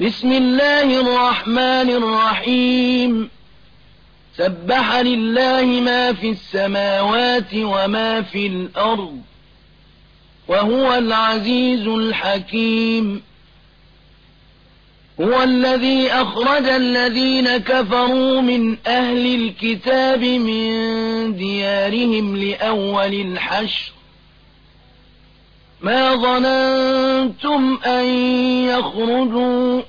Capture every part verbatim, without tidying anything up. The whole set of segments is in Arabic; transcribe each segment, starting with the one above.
بسم الله الرحمن الرحيم سبح لله ما في السماوات وما في الأرض وهو العزيز الحكيم هو الذي أخرج الذين كفروا من أهل الكتاب من ديارهم لأول الحشر ما ظننتم أن يخرجوا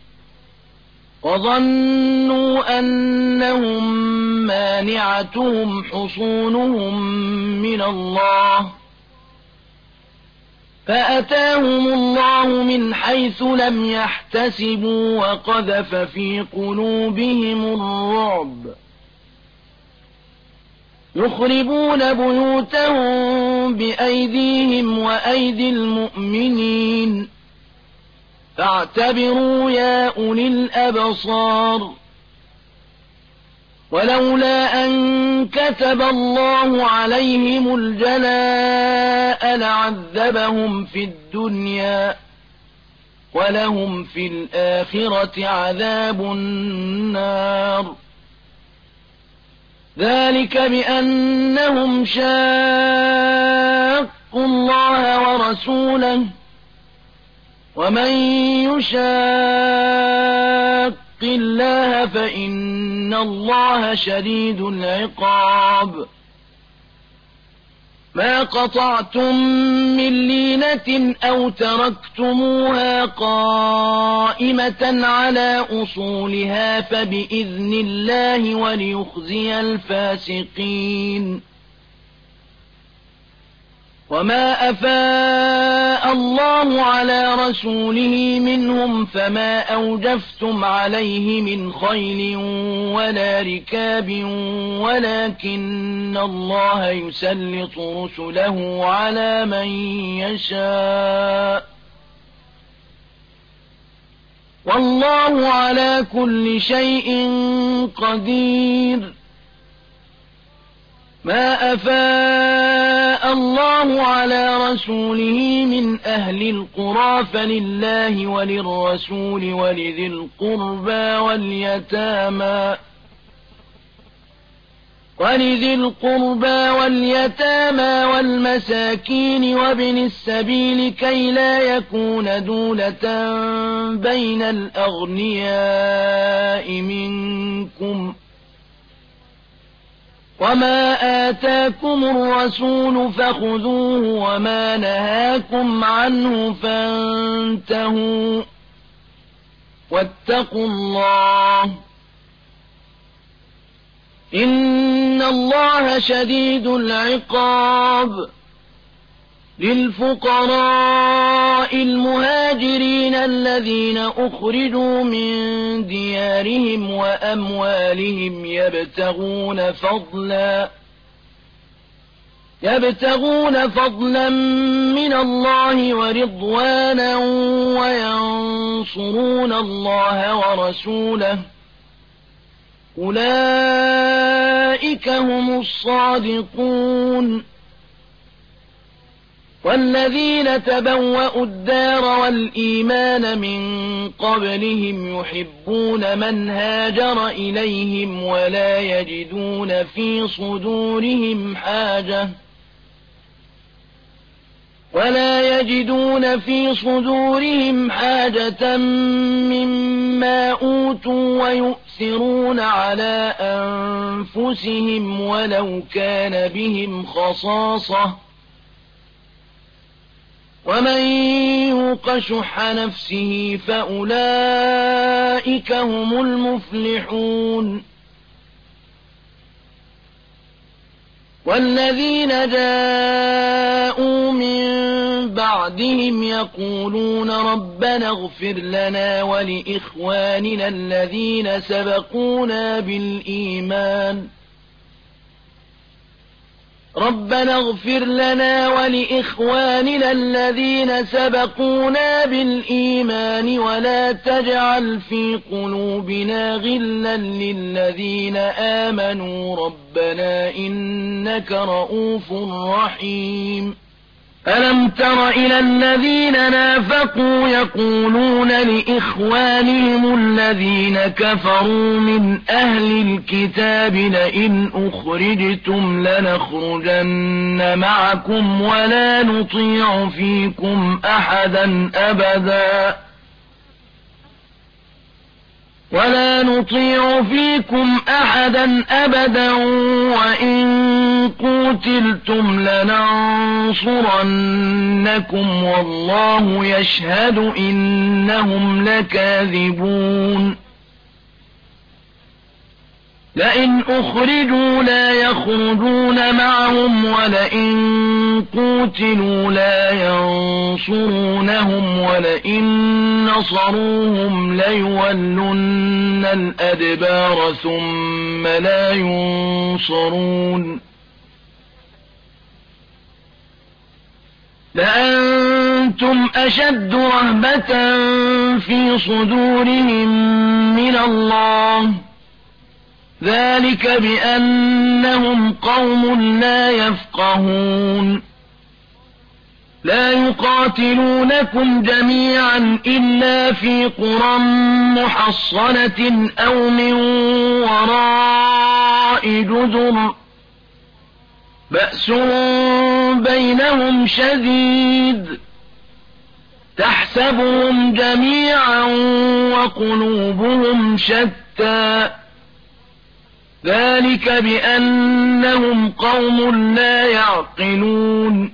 وظنوا أنهم مانعتهم حصونهم من الله فأتاهم الله من حيث لم يحتسبوا وقذف في قلوبهم الرعب يخربون بيوتهم بأيديهم وأيدي المؤمنين فاعتبروا يا أولي الأبصار ولولا أن كتب الله عليهم الجلاء لعذبهم في الدنيا ولهم في الآخرة عذاب النار ذلك بأنهم شاقوا الله ورسوله ومن يشاق الله فإن الله شديد العقاب ما قطعتم من لينة أو تركتموها قائمة على أصولها فبإذن الله وليخزي الفاسقين وما أفاء الله على رسوله منهم فما أوجفتم عليه من خيل ولا ركاب ولكن الله يسلط رسله على من يشاء والله على كل شيء قدير ما أفاء الله على رسوله من أهل القرى فلله وللرسول ولذي القربى واليتامى ولذي القربى واليتامى والمساكين وابن السبيل كي لا يكون دولة بين الأغنياء منكم وما آتاكم الرسول فخذوه وما نهاكم عنه فانتهوا واتقوا الله إن الله شديد العقاب للفقراء المهاجرين الذين أخرجوا من ديارهم وأموالهم يبتغون فضلا يبتغون فضلا من الله ورضوانا وينصرون الله ورسوله أولئك هم الصادقون والذين تبوأوا الدار والإيمان من قبلهم يحبون من هاجر إليهم ولا يجدون في صدورهم حاجة ولا يجدون في صدورهم حاجة مما أوتوا ويؤثرون على أنفسهم ولو كان بهم خصاصة ومن يوق شح نفسه فأولئك هم المفلحون والذين جاءوا من بعدهم يقولون ربنا اغفر لنا ولإخواننا الذين سبقونا بالإيمان ربنا اغفر لنا ولإخواننا الذين سبقونا بالإيمان ولا تجعل في قلوبنا غلا للذين آمنوا ربنا إنك رؤوف رحيم ألم تر إلى الذين نافقوا يقولون لإخوانهم الذين كفروا من أهل الكتاب لئن أخرجتم لنخرجن معكم ولا نطيع فيكم أحدا أبدا ولا نطيع فيكم أحدا أبدا وإن قتلتم لننصرنكم والله يشهد إنهم لكاذبون لئن أخرجوا لا يخرجون معهم ولئن قوتلوا لا ينصرونهم ولئن نصروهم ليولن الأدبار ثم لا ينصرون لأنتم أشد رهبة في صدورهم من الله ذلك بأنهم قوم لا يفقهون لا يقاتلونكم جميعا إلا في قرى محصنة أو من وراء جدر بأس بينهم شديد تحسبهم جميعا وقلوبهم شتى ذلك بأنهم قوم لا يعقلون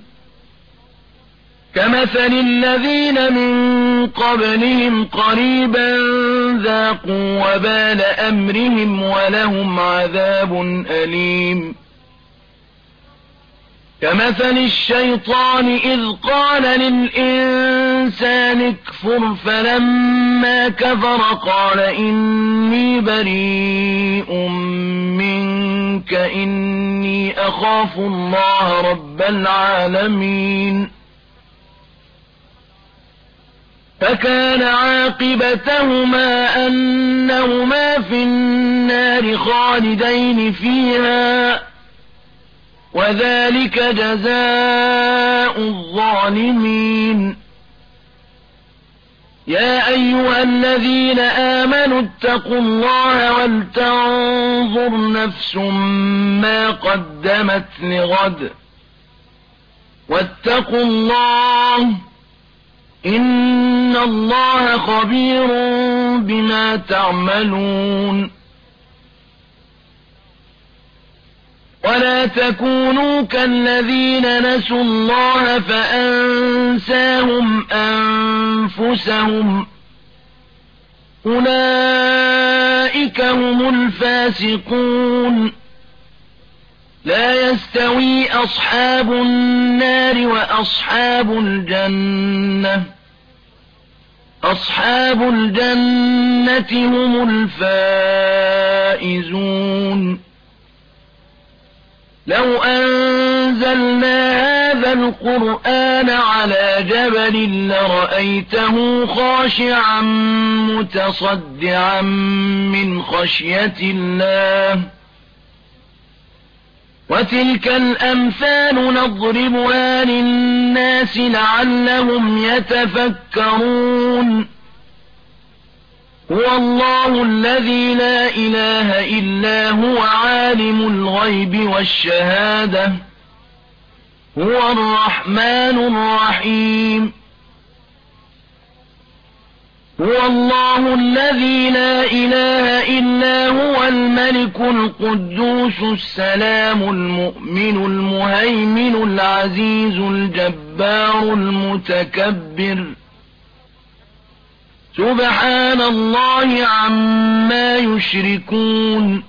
كمثل الذين من قبلهم قريبا ذاقوا وبال أمرهم ولهم عذاب أليم كمثل الشيطان إذ قال للإنسان اكفر فلما كفر قال إني بريء منك إني أخاف الله رب العالمين فكان عاقبتهما أنهما في النار خالدين فيها وذلك جزاء الظالمين يا أيها الذين آمنوا اتقوا الله ولتنظر نفس ما قدمت لغد واتقوا الله إن الله خبير بما تعملون ولا تكونوا كالذين نسوا الله فأنساهم أنفسهم أولئك هم الفاسقون لا يستوي أصحاب النار وأصحاب الجنة أصحاب الجنة هم الفائزون لو أنزلنا هذا القرآن على جبل لرأيته خاشعا متصدعا من خشية الله وتلك الأمثال نضربها للناس لعلهم يتفكرون هو الله الذي لا إله إلا هو عالم الغيب والشهادة هو الرحمن الرحيم هو الله الذي لا إله إلا هو الملك القدوس السلام المؤمن المهيمن العزيز الجبار المتكبر سبحان الله عما يشركون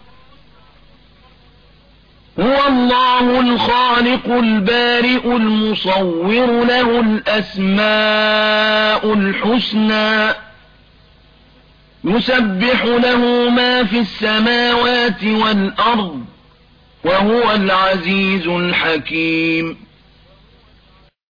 هو الله الخالق البارئ المصور له الأسماء الحسنى يسبح له ما في السماوات والأرض وهو العزيز الحكيم